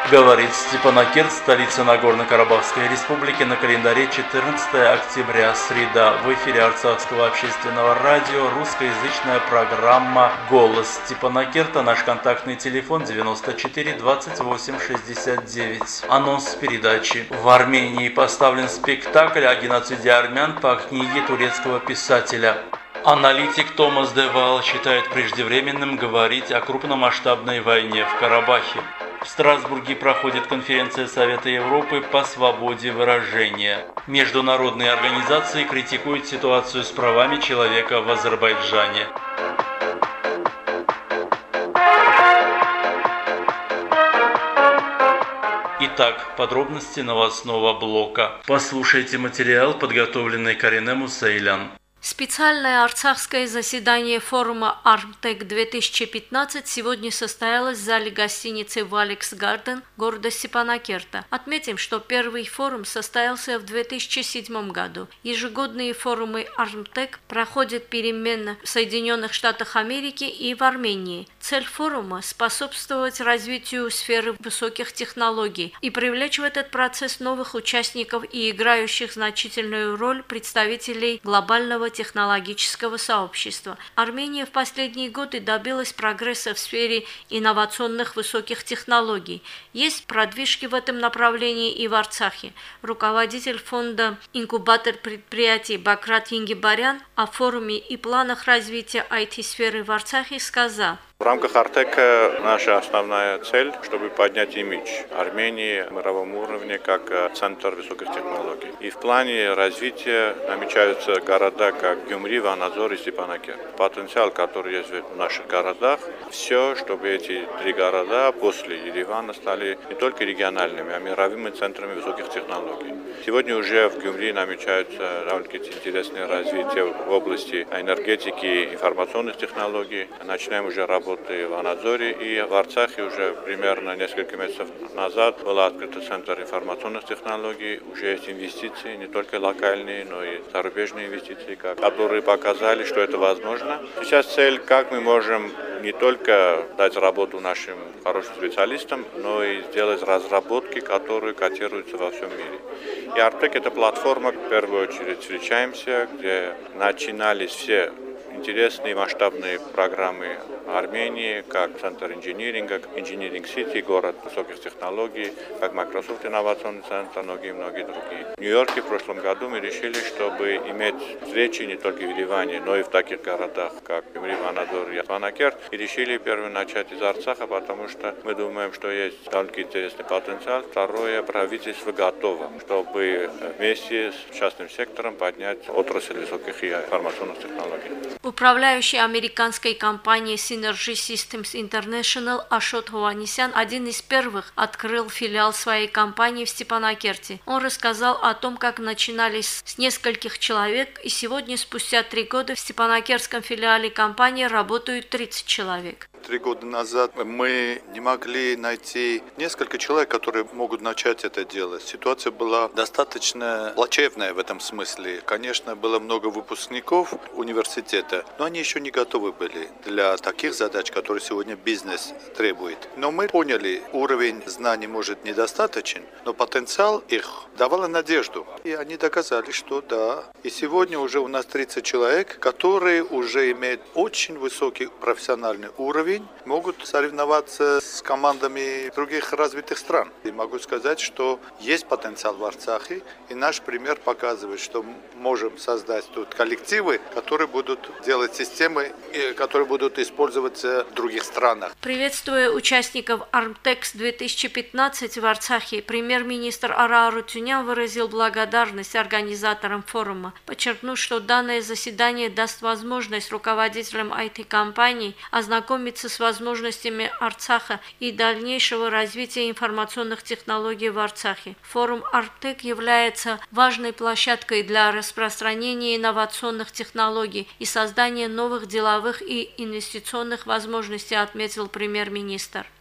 Говорит Степанакерт, столица Нагорно-Карабахской республики, на календаре 14 октября, среда. В эфире Арцахского общественного радио русскоязычная программа «Голос Степанакерта». Наш контактный телефон 94 28 69. Анонс передачи. В Армении поставлен спектакль о геноциде армян по книге турецкого писателя. Аналитик Томас Девал считает преждевременным говорить о крупномасштабной войне в Карабахе. В Страсбурге проходит конференция Совета Европы по свободе выражения. Международные организации критикуют ситуацию с правами человека в Азербайджане. Итак, подробности новостного блока. Послушайте материал, подготовленный Каринем Усейлян. Специальное арцахское заседание форума «Армтек-2015» сегодня состоялось в зале гостиницы «Валекс Гарден» города Степанакерта. Отметим, что первый форум состоялся в 2007 году. Ежегодные форумы «Армтек» проходят переменно в Соединенных Штатах Америки и в Армении. Цель форума – способствовать развитию сферы высоких технологий и привлечь в этот процесс новых участников и играющих значительную роль представителей глобального технологического сообщества. Армения в последние годы добилась прогресса в сфере инновационных высоких технологий. Есть продвижки в этом направлении и в Арцахе. Руководитель фонда «Инкубатор предприятий» Бакрат Янгибарян о форуме и планах развития IT-сферы в Арцахе сказал: В рамках Артека наша основная цель, чтобы поднять имидж Армении на мировом уровне как центр высоких технологий. И в плане развития намечаются города, как Гюмри, Ванадзор и Степанакерт. Потенциал, который есть в наших городах, все, чтобы эти три города после Еревана стали не только региональными, а мировыми центрами высоких технологий. Сегодня уже в Гюмри намечаются довольно-таки интересные развития в области энергетики, информационных технологий. Начинаем уже работать в Анадзоре, и в Арцахе уже примерно несколько месяцев назад был открыт центр информационных технологий. Уже есть инвестиции, не только локальные, но и зарубежные инвестиции, которые показали, что это возможно. Сейчас цель, как мы можем не только дать работу нашим хорошим специалистам, но и сделать разработки, которые котируются во всем мире. И Артек — это платформа, в первую очередь встречаемся, где начинались все интересные масштабные программы Армении, как Центр инжиниринга, Engineering City, город высоких технологий, как Microsoft инновационный центр, многие другие. В Нью-Йорке в прошлом году мы решили, чтобы иметь встречи не только в Ереване, но и в таких городах, как Гюмри, Ванадзор и Степанакерт. И решили первое начать из Арцаха, потому что мы думаем, что есть довольно интересный потенциал. Второе, правительство готово, чтобы вместе с частным сектором поднять отрасль высоких и информационных технологий. Управляющий американской компанией Synergy Systems International Ашот Хованесян один из первых открыл филиал своей компании в Степанакерте. Он рассказал о том, как начинались с нескольких человек, и сегодня, спустя 3 года, в Степанакертском филиале компании работают 30 человек. 3 года назад мы не могли найти несколько человек, которые могут начать это делать. Ситуация была достаточно плачевная в этом смысле. Конечно, было много выпускников университета, но они еще не готовы были для таких задач, которые сегодня бизнес требует. Но мы поняли, уровень знаний может недостаточен, но потенциал их давал надежду. И они доказали, что да. И сегодня уже у нас 30 человек, которые уже имеют очень высокий профессиональный уровень, могут соревноваться с командами других развитых стран. И могу сказать, что есть потенциал в Арцахе, и наш пример показывает, что можем создать тут коллективы, которые будут делать системы, которые будут использоваться в других странах. Приветствуя участников Armtex-2015 в Арцахе, премьер-министр Ара Арутюнян выразил благодарность организаторам форума, подчеркнув, что данное заседание даст возможность руководителям IT-компаний ознакомиться с возможностями Арцаха и дальнейшего развития информационных технологий в Арцахе. Форум Артек является важной площадкой для распространения инновационных технологий и создания новых деловых и инвестиционных возможностей, отметил премьер-министр.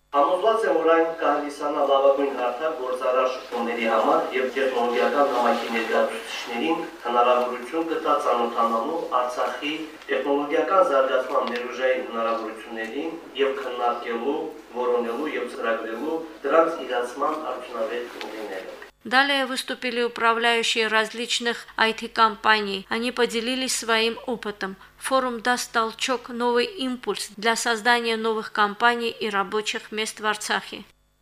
Համոզված եմ, որ այն կհանդիսանա լավագույն հարթակ գործարար շփումների համար եւ տեխնոլոգիական համակի ներկայացուցիչներին հնարավորություն կտա ծանոթանալու Արցախի տեխնոլոգիական զարգացման ներուժային հնարավորություններին եւ քննարկելու, որոնելու եւ ծրագրելու դրանց իրացման արդյունավետ ուղիները. Далее выступили управляющие различных IT-компаний. Они поделились своим опытом. Форум даст толчок, новый импульс для создания новых компаний и рабочих мест в Арцахе.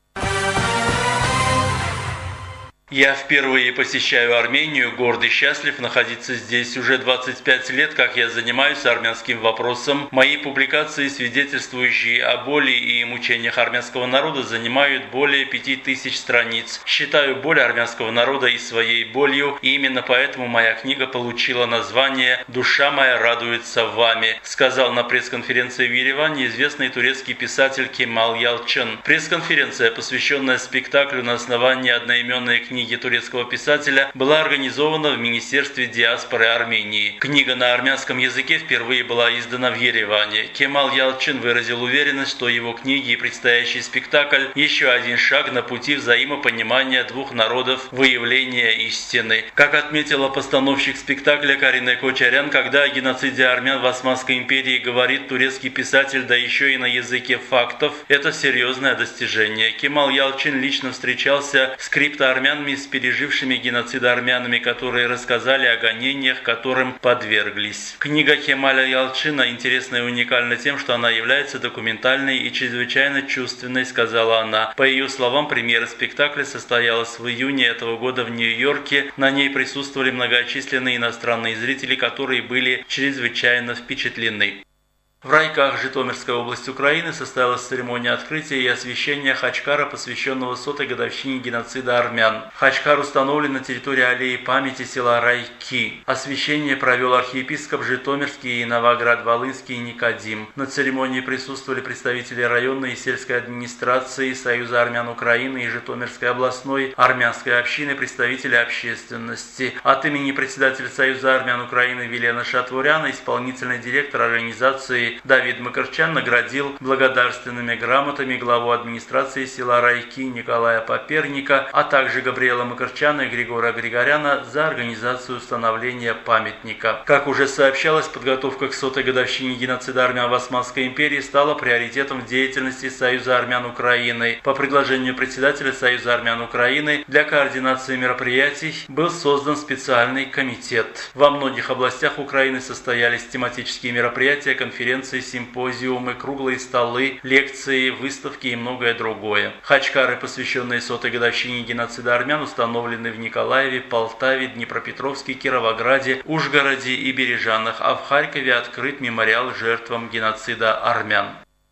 Я впервые посещаю Армению, горд и счастлив находиться здесь. Уже 25 лет, как я занимаюсь армянским вопросом. Мои публикации, свидетельствующие о боли и мучениях армянского народа, занимают более 5000 страниц. Считаю боль армянского народа и своей болью, и именно поэтому моя книга получила название «Душа моя радуется вами», сказал на пресс-конференции в Ереване известный турецкий писатель Кемал Ялчин. Пресс-конференция, посвященная спектаклю на основании одноименной книги турецкого писателя, была организована в Министерстве диаспоры Армении. Книга на армянском языке впервые была издана в Ереване. Кемал Ялчин выразил уверенность, что его книги и предстоящий спектакль – еще один шаг на пути взаимопонимания двух народов, выявления истины. Как отметила постановщик спектакля Карина Кочарян, когда о геноциде армян в Османской империи говорит турецкий писатель, да еще и на языке фактов, это серьезное достижение. Кемал Ялчин лично встречался с криптоармянами, с пережившими геноцид армянами, которые рассказали о гонениях, которым подверглись. Книга Кемаля Ялчина интересна и уникальна тем, что она является документальной и чрезвычайно чувственной, сказала она. По ее словам, премьера спектакля состоялась в июне этого года в Нью-Йорке. На ней присутствовали многочисленные иностранные зрители, которые были чрезвычайно впечатлены. В Райках, Житомирской области Украины, состоялась церемония открытия и освящения Хачкара, посвященного 100-й годовщине геноцида армян. Хачкар установлен на территории аллеи памяти села Райки. Освящение провел архиепископ Житомирский и Новоград-Волынский Никодим. На церемонии присутствовали представители районной и сельской администрации, Союза армян Украины и Житомирской областной армянской общины, представители общественности. От имени председателя Союза армян Украины Вилена Шатворяна, исполнительный директор организации Давид Макарчан наградил благодарственными грамотами главу администрации села Райки Николая Поперника, а также Габриэла Макарчана и Григория Григоряна за организацию установления памятника. Как уже сообщалось, подготовка к 100-й годовщине геноцида армян в Османской империи стала приоритетом в деятельности Союза армян Украины. По предложению председателя Союза армян Украины для координации мероприятий был создан специальный комитет. Во многих областях Украины состоялись тематические мероприятия, конференции, симпозиумы, круглые столы, лекции, выставки и многое другое. Хачкары, посвященные 100-й годовщине геноцида армян, установлены в Николаеве, Полтаве, Днепропетровске, Кировограде, Ужгороде и Бережанах, а в Харькове открыт мемориал жертвам геноцида армян.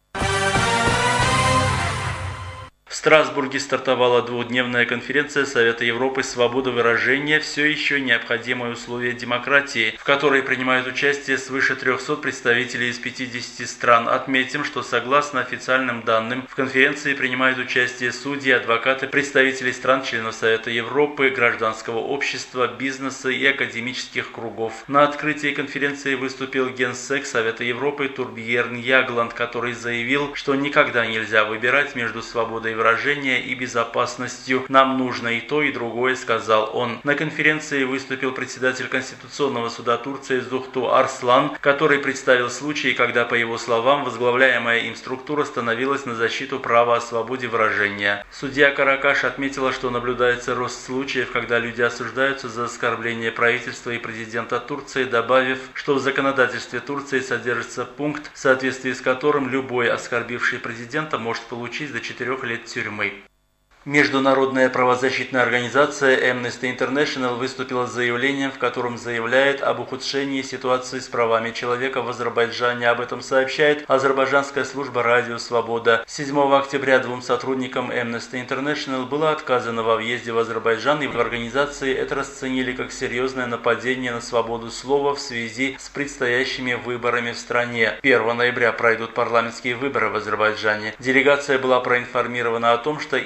В Страсбурге стартовала двухдневная конференция Совета Европы «Свобода выражения. Все еще необходимые условия демократии», в которой принимают участие свыше 300 представителей из 50 стран. Отметим, что согласно официальным данным, в конференции принимают участие судьи, адвокаты, представители стран-членов Совета Европы, гражданского общества, бизнеса и академических кругов. На открытии конференции выступил генсек Совета Европы Турбьерн Ягланд, который заявил, что никогда нельзя выбирать между свободой выражения и безопасностью. Нам нужно и то, и другое, сказал он. На конференции выступил председатель Конституционного суда Турции Зухту Арслан, который представил случаи, когда, по его словам, возглавляемая им структура становилась на защиту права о свободе выражения. Судья Каракаш отметила, что наблюдается рост случаев, когда люди осуждаются за оскорбление правительства и президента Турции, добавив, что в законодательстве Турции содержится пункт, в соответствии с которым любой оскорбивший президента может получить до 4 лет тюрьмы. Международная правозащитная организация Amnesty International выступила с заявлением, в котором заявляет об ухудшении ситуации с правами человека в Азербайджане. Об этом сообщает азербайджанская служба «Радио Свобода». 7 октября двум сотрудникам Amnesty International было отказано во въезде в Азербайджан, и в организации это расценили как серьезное нападение на свободу слова в связи с предстоящими выборами в стране. 1 ноября пройдут парламентские выборы в Азербайджане. Делегация была проинформирована о том, что им запрещено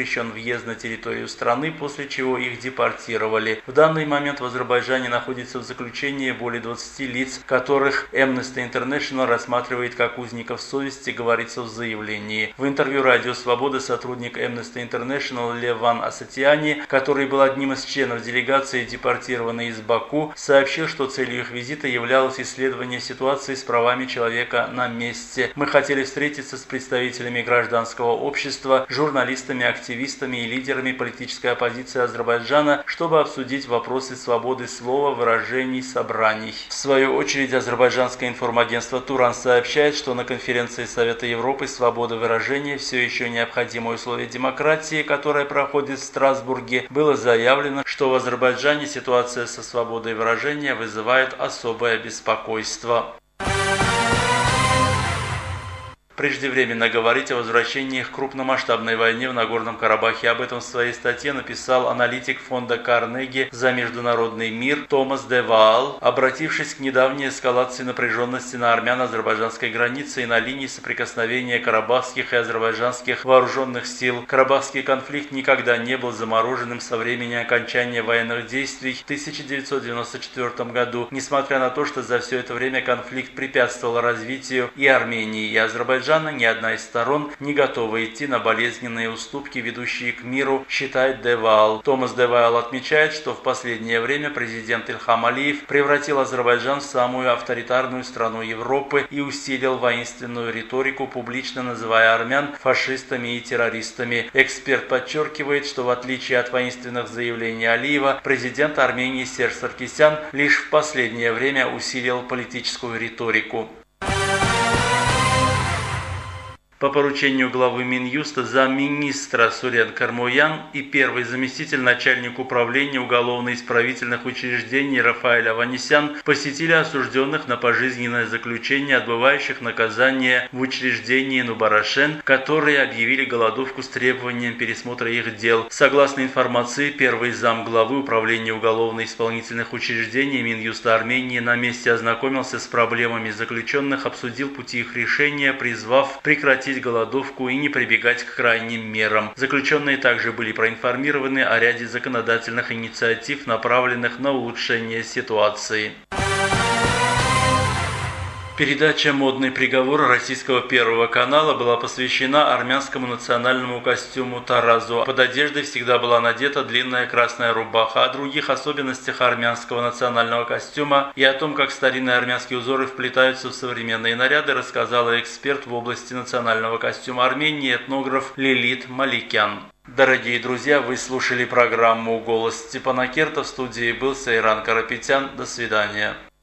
запрещен въезд на территорию страны, после чего их депортировали. В данный момент в Азербайджане находится в заключении более 20 лиц, которых Amnesty International рассматривает как узников совести, говорится в заявлении. В интервью «Радио Свобода» сотрудник Amnesty International Леван Асатиани, который был одним из членов делегации, депортированной из Баку, сообщил, что целью их визита являлось исследование ситуации с правами человека на месте. «Мы хотели встретиться с представителями гражданского общества, журналистами, активистами и лидерами политической оппозиции Азербайджана, чтобы обсудить вопросы свободы слова, выражений, собраний». В свою очередь, азербайджанское информагентство «Туран» сообщает, что на конференции Совета Европы «Свобода выражения» все еще необходимое условие демократии, которое проходит в Страсбурге, было заявлено, что в Азербайджане ситуация со свободой выражения вызывает особое беспокойство. Преждевременно говорить о возвращении к крупномасштабной войне в Нагорном Карабахе. Об этом в своей статье написал аналитик фонда Карнеги за международный мир Томас де Ваал, обратившись к недавней эскалации напряженности на армяно-азербайджанской границе и на линии соприкосновения карабахских и азербайджанских вооруженных сил. Карабахский конфликт никогда не был замороженным со времени окончания военных действий в 1994 году, несмотря на то, что за все это время конфликт препятствовал развитию и Армении, и Азербайджана. Ни одна из сторон не готова идти на болезненные уступки, ведущие к миру, считает де Ваал. Томас де Ваал отмечает, что в последнее время президент Ильхам Алиев превратил Азербайджан в самую авторитарную страну Европы и усилил воинственную риторику, публично называя армян фашистами и террористами. Эксперт подчеркивает, что в отличие от воинственных заявлений Алиева, президент Армении Серж Саркисян лишь в последнее время усилил политическую риторику. По поручению главы Минюста замминистра Сурен Кармоян и первый заместитель начальника управления уголовно-исправительных учреждений Рафаэль Аванесян посетили осужденных на пожизненное заключение, отбывающих наказание в учреждении Нубарашен, которые объявили голодовку с требованием пересмотра их дел. Согласно информации, первый замглавы управления уголовно-исполнительных учреждений Минюста Армении на месте ознакомился с проблемами заключенных, обсудил пути их решения, призвав прекратить голодовку и не прибегать к крайним мерам. Заключенные также были проинформированы о ряде законодательных инициатив, направленных на улучшение ситуации. Передача «Модный приговор» российского Первого канала была посвящена армянскому национальному костюму таразу. Под одеждой всегда была надета длинная красная рубаха. О других особенностях армянского национального костюма и о том, как старинные армянские узоры вплетаются в современные наряды, рассказала эксперт в области национального костюма Армении, этнограф Лилит Маликян. Дорогие друзья, вы слушали программу «Голос Степана Керта». В студии был Сайран Карапетян. До свидания.